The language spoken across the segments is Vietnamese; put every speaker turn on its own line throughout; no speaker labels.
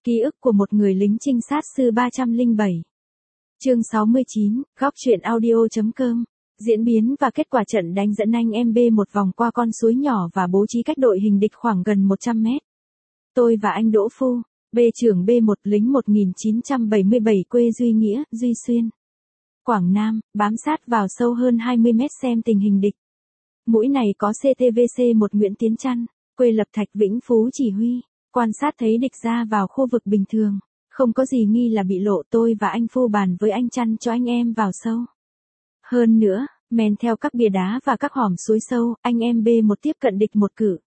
Ký ức của một người lính trinh sát sư 307. Chương 69, góc truyện audio.com. Diễn biến và kết quả trận đánh dẫn anh em B1 vòng qua con suối nhỏ và bố trí cách đội hình địch khoảng gần 100 mét. Tôi và anh Đỗ Phu, B trưởng B1 lính 1977 quê Duy Nghĩa, Duy Xuyên, Quảng Nam, bám sát vào sâu hơn 20 mét xem tình hình địch. Mũi này có CTVC-1 Nguyễn Tiến Trăn, quê Lập Thạch Vĩnh Phú chỉ huy. Quan sát thấy địch ra vào khu vực bình thường, không có gì nghi là bị lộ. Tôi và anh Phu bàn với anh Trăn cho anh em vào sâu. Hơn nữa, men theo các bia đá và các hòm suối sâu, anh em B1 tiếp cận địch một cự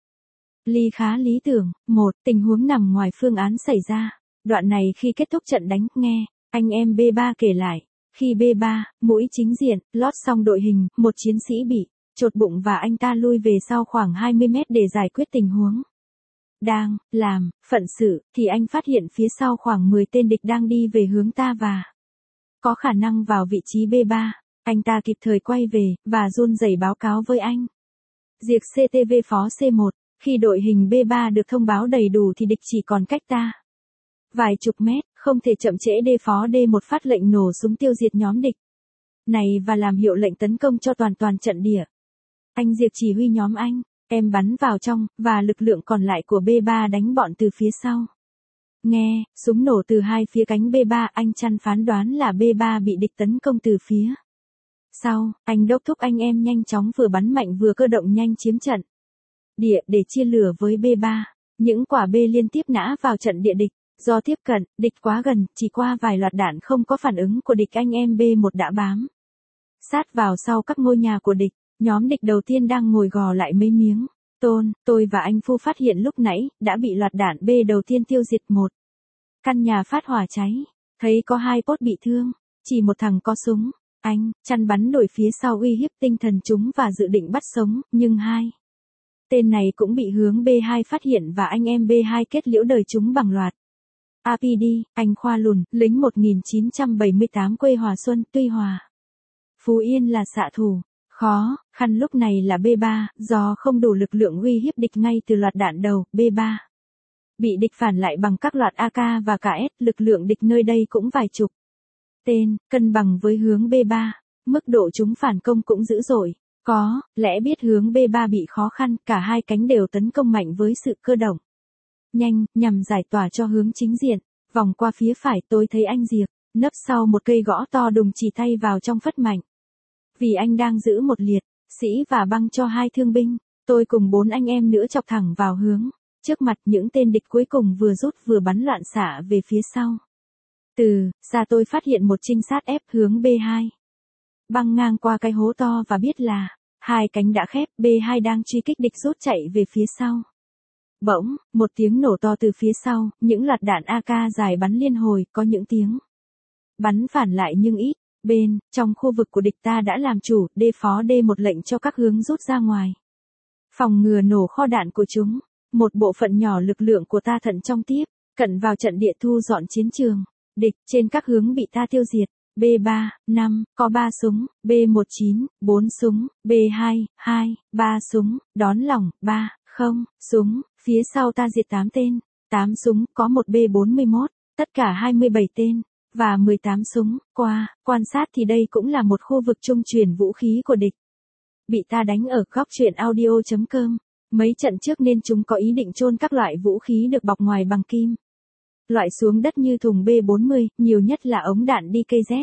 ly khá lý tưởng. Một tình huống nằm ngoài phương án xảy ra. Đoạn này khi kết thúc trận đánh, nghe anh em B3 kể lại, khi B3, mũi chính diện, lót xong đội hình, một chiến sĩ bị chột bụng và anh ta lui về sau khoảng 20 mét để giải quyết tình huống. Đang làm phận sự thì anh phát hiện phía sau khoảng 10 tên địch đang đi về hướng ta và có khả năng vào vị trí B3. Anh ta kịp thời quay về và run rẩy báo cáo với anh Diệc CTV phó C1, khi đội hình B3 được thông báo đầy đủ thì địch chỉ còn cách ta vài chục mét, không thể chậm trễ. Phó D1 phát lệnh nổ súng tiêu diệt nhóm địch này và làm hiệu lệnh tấn công cho toàn trận địa. Anh Diệc chỉ huy nhóm anh em bắn vào trong, và lực lượng còn lại của B3 đánh bọn từ phía sau. Nghe, súng nổ từ hai phía cánh B3, anh Trăn phán đoán là B3 bị địch tấn công từ phía sau. Anh đốc thúc anh em nhanh chóng vừa bắn mạnh vừa cơ động nhanh chiếm trận địa để chia lửa với B3. Những quả B liên tiếp nã vào trận địa địch. Do tiếp cận, địch quá gần, chỉ qua vài loạt đạn không có phản ứng của địch, anh em B1 đã bám sát vào sau các ngôi nhà của địch. Nhóm địch đầu tiên đang ngồi gò lại mấy miếng tôi và anh Phu phát hiện lúc nãy đã bị loạt đạn B đầu tiên tiêu diệt. Một căn nhà phát hỏa cháy, thấy có hai pốt bị thương, chỉ một thằng có súng. Anh Trăn bắn đổi phía sau uy hiếp tinh thần chúng và dự định bắt sống, nhưng hai tên này cũng bị hướng B2 phát hiện và anh em B2 kết liễu đời chúng bằng loạt APD. Anh Khoa Lùn, lính 1978 quê Hòa Xuân, Tuy Hòa, Phú Yên là xạ thủ khó khăn lúc này là B3, do không đủ lực lượng uy hiếp địch ngay từ loạt đạn đầu. B3 bị địch phản lại bằng các loạt AK và KS. Lực lượng địch nơi đây cũng vài chục tên, cân bằng với hướng B3. Mức độ chúng phản công cũng dữ dội. Có lẽ biết hướng B3 bị khó khăn, cả hai cánh đều tấn công mạnh với sự cơ động nhanh, nhằm giải tỏa cho hướng chính diện. Vòng qua phía phải, tôi thấy anh Diệc nấp sau một cây gõ to đùng, chỉ tay vào trong phất mạnh. Vì anh đang giữ một liệt sĩ và băng cho hai thương binh, tôi cùng 4 anh em nữa chọc thẳng vào hướng trước mặt. Những tên địch cuối cùng vừa rút vừa bắn loạn xạ về phía sau. Từ xa tôi phát hiện một trinh sát ép hướng B2 băng ngang qua cái hố to và biết là hai cánh đã khép. B2 đang truy kích địch rút chạy về phía sau. Bỗng, một tiếng nổ to từ phía sau, những loạt đạn AK dài bắn liên hồi, có những tiếng bắn phản lại nhưng ít. Bên trong khu vực của địch ta đã làm chủ. Phó D1 lệnh cho các hướng rút ra ngoài, phòng ngừa nổ kho đạn của chúng. Một bộ phận nhỏ lực lượng của ta thận trọng tiếp cận vào trận địa thu dọn chiến trường địch trên các hướng bị ta tiêu diệt. B3, 5, có 3 súng, B1 9, 4 súng, B2, 2, 3 súng, đón lỏng, 3, 0, súng, phía sau ta diệt 8 tên, 8 súng, có một B41, tất cả 27 tên, và 18 súng. Qua quan sát thì đây cũng là một khu vực trung chuyển vũ khí của địch. Bị ta đánh ở góc truyện audio.com. Mấy trận trước nên chúng có ý định chôn các loại vũ khí được bọc ngoài bằng kim loại xuống đất như thùng B40, nhiều nhất là ống đạn DKZ.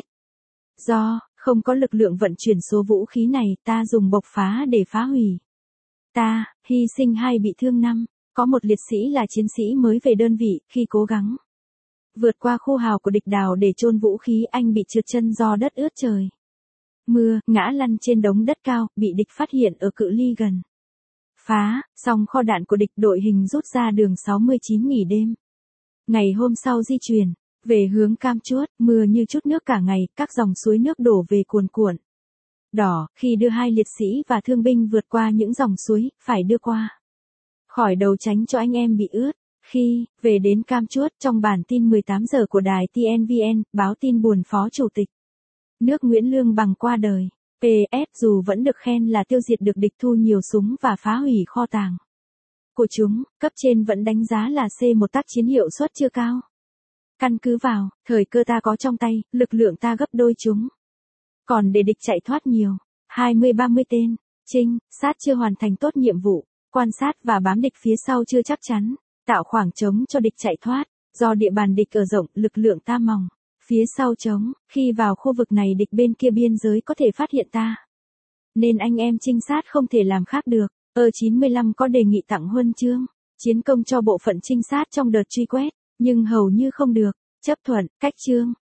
Do không có lực lượng vận chuyển số vũ khí này, ta dùng bộc phá để phá hủy. Ta hy sinh 2 bị thương 5, có một liệt sĩ là chiến sĩ mới về đơn vị. Khi cố gắng vượt qua khu hào của địch đào để chôn vũ khí, anh bị trượt chân do đất ướt trời mưa, ngã lăn trên đống đất cao, bị địch phát hiện ở cự ly gần. Phá xong kho đạn của địch, đội hình rút ra đường 69 nghỉ đêm. Ngày hôm sau di chuyển về hướng Cam Chuốt, mưa như chút nước cả ngày, các dòng suối nước đổ về cuồn cuộn đỏ. Khi đưa 2 liệt sĩ và thương binh vượt qua những dòng suối, phải đưa qua khỏi đầu tránh cho anh em bị ướt. Khi về đến Cam Chuốt, trong bản tin 18 giờ của đài TNVN, báo tin buồn Phó Chủ tịch nước Nguyễn Lương Bằng qua đời. PS dù vẫn được khen là tiêu diệt được địch, thu nhiều súng và phá hủy kho tàng của chúng, cấp trên vẫn đánh giá là C1 tác chiến hiệu suất chưa cao. Căn cứ vào, thời cơ ta có trong tay, lực lượng ta gấp đôi chúng. Còn để địch chạy thoát nhiều, 20-30 tên, trinh sát chưa hoàn thành tốt nhiệm vụ, quan sát và bám địch phía sau chưa chắc chắn, tạo khoảng trống cho địch chạy thoát, do địa bàn địch ở rộng, lực lượng ta mỏng, phía sau trống, khi vào khu vực này địch bên kia biên giới có thể phát hiện ta. Nên anh em trinh sát không thể làm khác được. 95 có đề nghị tặng huân chương, chiến công cho bộ phận trinh sát trong đợt truy quét, nhưng hầu như không được, chấp thuận, cách chương.